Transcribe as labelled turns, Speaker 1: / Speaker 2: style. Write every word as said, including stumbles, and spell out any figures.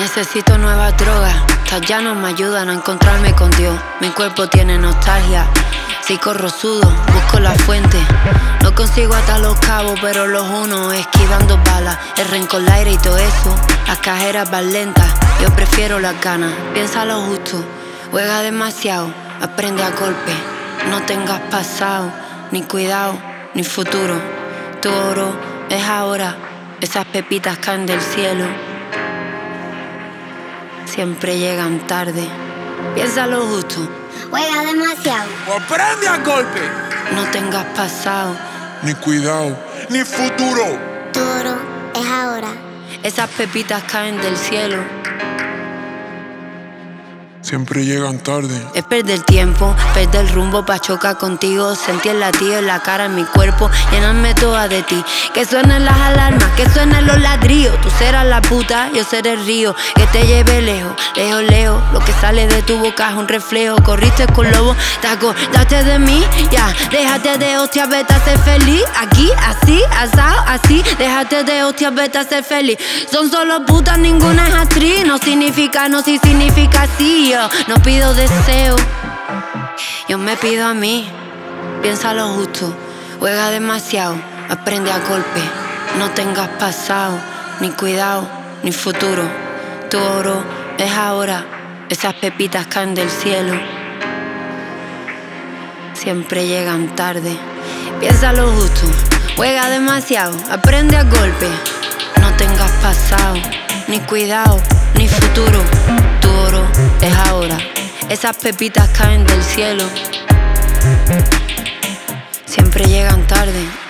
Speaker 1: Necesito nuevas drogas, estas ya no me ayudan a encontrarme con Dios. Mi cuerpo tiene nostalgia, si corro sudo, busco la fuente. No consigo atar los cabos, pero los uno esquivando balas. El rencor, el aire y todo eso, las cajeras van lentas. Yo prefiero las ganas, piensa lo justo. Juega demasiado, aprende a golpe. No tengas pasado, ni cuidado, ni futuro. Tu oro es ahora, esas pepitas caen del cielo. Siempre llegan tarde, piensa lo justo.
Speaker 2: Juega demasiado,
Speaker 3: o aprende a golpe.
Speaker 1: No tengas pasado,
Speaker 3: ni cuidado, ni futuro.
Speaker 2: Tu oro es ahora.
Speaker 1: Esas pepitas caen del cielo.
Speaker 3: Siempre llegan tarde.
Speaker 1: Es perder tiempo, perder el rumbo pa' chocar contigo. Sentir el latido en la cara, en mi cuerpo, llenarme toda de ti. Que suenen las alarmas, que suenen los ladrillos. Tú serás la puta, yo seré el río que te lleve lejos, lejos, lejos. Lo que sale de tu boca es un reflejo. Corriste con lobo, te acordaste de mí. Ya, déjate de hostias, vete a ser feliz. Aquí, así, asado, así. Déjate de hostias, vete a ser feliz. Son solo putas, ninguna es actriz. No significa no, si significa sí. Yo no pido deseo, yo me pido a mí. Piensa lo justo, juega demasiado, aprende a golpe. No tengas pasado, ni cuidado, ni futuro. Tu oro es ahora, esas pepitas caen del cielo. Siempre llegan tarde, piensa lo justo, juega demasiado, aprende a golpe. No tengas pasado, ni cuidado, ni futuro. Tu oro es ahora, esas pepitas caen del cielo. Siempre llegan tarde.